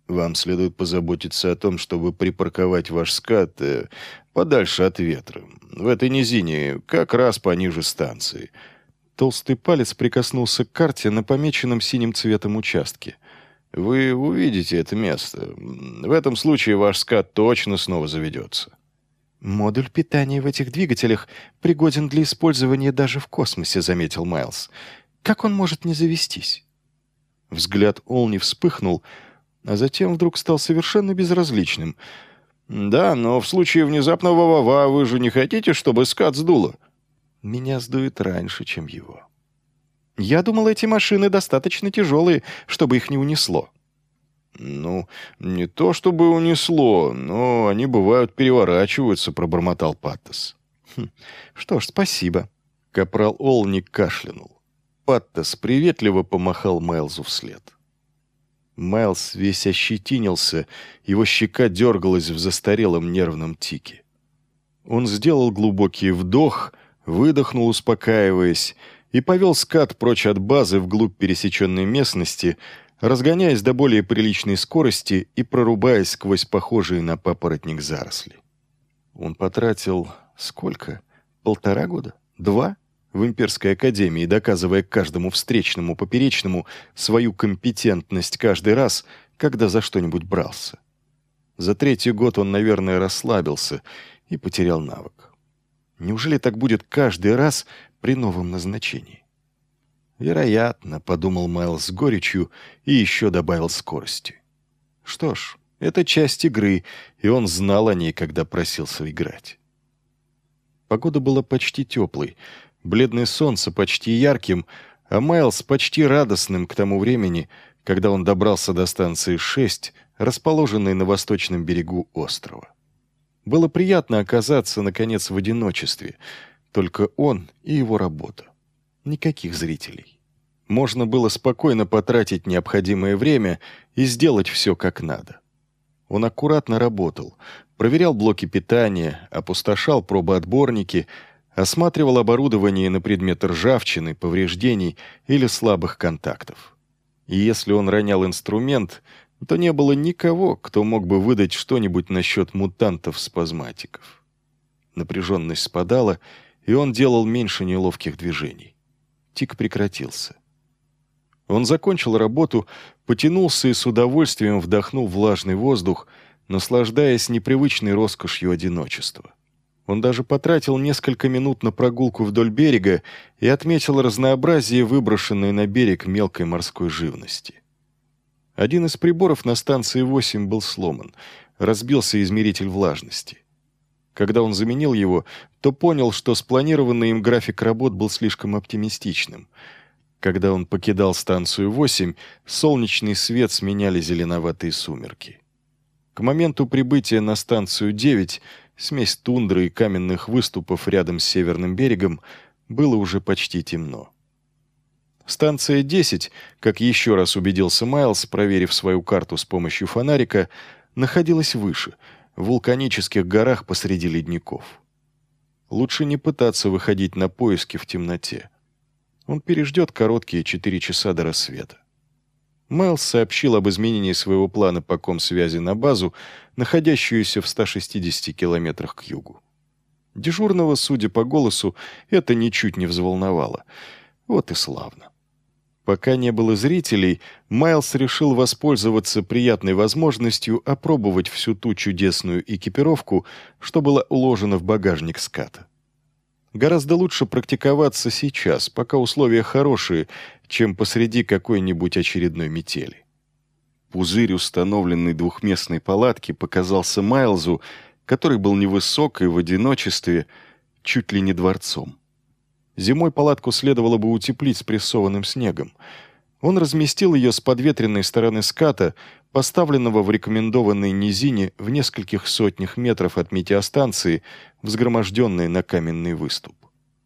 Вам следует позаботиться о том, чтобы припарковать ваш скат подальше от ветра. В этой низине, как раз пониже станции». Толстый палец прикоснулся к карте на помеченном синим цветом участке. «Вы увидите это место. В этом случае ваш скат точно снова заведется». «Модуль питания в этих двигателях пригоден для использования даже в космосе», — заметил Майлз. «Как он может не завестись?» Взгляд Олни вспыхнул, а затем вдруг стал совершенно безразличным. «Да, но в случае внезапного ва-ва вы же не хотите, чтобы скат сдуло?» «Меня сдует раньше, чем его». «Я думал, эти машины достаточно тяжелые, чтобы их не унесло». «Ну, не то чтобы унесло, но они, бывают, переворачиваются», — пробормотал Паттас. «Что ж, спасибо». Капрал Олни кашлянул. Паттас приветливо помахал Майлзу вслед. Майлз весь ощетинился, его щека дергалась в застарелом нервном тике. Он сделал глубокий вдох, выдохнул, успокаиваясь, и повел скат прочь от базы вглубь пересеченной местности, разгоняясь до более приличной скорости и прорубаясь сквозь похожие на папоротник заросли. Он потратил сколько? 1,5 года? 2? В Имперской академии, доказывая каждому встречному поперечному свою компетентность каждый раз, когда за что-нибудь брался. За 3-й год он, наверное, расслабился и потерял навык. Неужели так будет каждый раз при новом назначении? «Вероятно», — подумал Майлз с горечью и еще добавил скорости. Что ж, это часть игры, и он знал о ней, когда просился играть. Погода была почти теплой, бледное солнце почти ярким, а Майлз почти радостным к тому времени, когда он добрался до станции 6, расположенной на восточном берегу острова. Было приятно оказаться, наконец, в одиночестве, только он и его работа. Никаких зрителей. Можно было спокойно потратить необходимое время и сделать все как надо. Он аккуратно работал, проверял блоки питания, опустошал пробоотборники, осматривал оборудование на предмет ржавчины, повреждений или слабых контактов. И если он ронял инструмент, то не было никого, кто мог бы выдать что-нибудь насчет мутантов-спазматиков. Напряженность спадала, и он делал меньше неловких движений. Тик прекратился. Он закончил работу, потянулся и с удовольствием вдохнул влажный воздух, наслаждаясь непривычной роскошью одиночества. Он даже потратил несколько минут на прогулку вдоль берега и отметил разнообразие выброшенной на берег мелкой морской живности. Один из приборов на станции 8 был сломан, разбился измеритель влажности. Когда он заменил его, то понял, что спланированный им график работ был слишком оптимистичным. Когда он покидал станцию 8, солнечный свет сменяли зеленоватые сумерки. К моменту прибытия на станцию 9 смесь тундры и каменных выступов рядом с северным берегом было уже почти темно. Станция 10, как еще раз убедился Майлз, проверив свою карту с помощью фонарика, находилась выше, в вулканических горах посреди ледников. Лучше не пытаться выходить на поиски в темноте. Он переждет короткие 4 часа до рассвета. Майлз сообщил об изменении своего плана по комсвязи на базу, находящуюся в 160 километрах к югу. Дежурного, судя по голосу, это ничуть не взволновало. Вот и славно. Пока не было зрителей, Майлз решил воспользоваться приятной возможностью опробовать всю ту чудесную экипировку, что была уложена в багажник ската. Гораздо лучше практиковаться сейчас, пока условия хорошие, чем посреди какой-нибудь очередной метели. Пузырь установленной двухместной палатки показался Майлзу, который был невысок и в одиночестве, чуть ли не дворцом. Зимой палатку следовало бы утеплить спрессованным снегом. Он разместил ее с подветренной стороны ската, поставленного в рекомендованной низине в нескольких сотнях метров от метеостанции, взгроможденной на каменный выступ.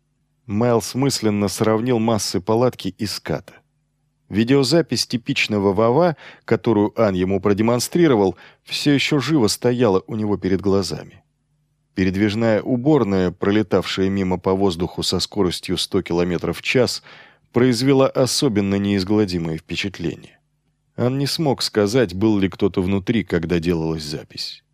Майлз мысленно сравнил массы палатки и ската. Видеозапись типичного ВАВА, которую Ан ему продемонстрировал, все еще живо стояла у него перед глазами. Передвижная уборная, пролетавшая мимо по воздуху со скоростью 100 км в час, произвела особенно неизгладимое впечатление. Он не смог сказать, был ли кто-то внутри, когда делалась запись.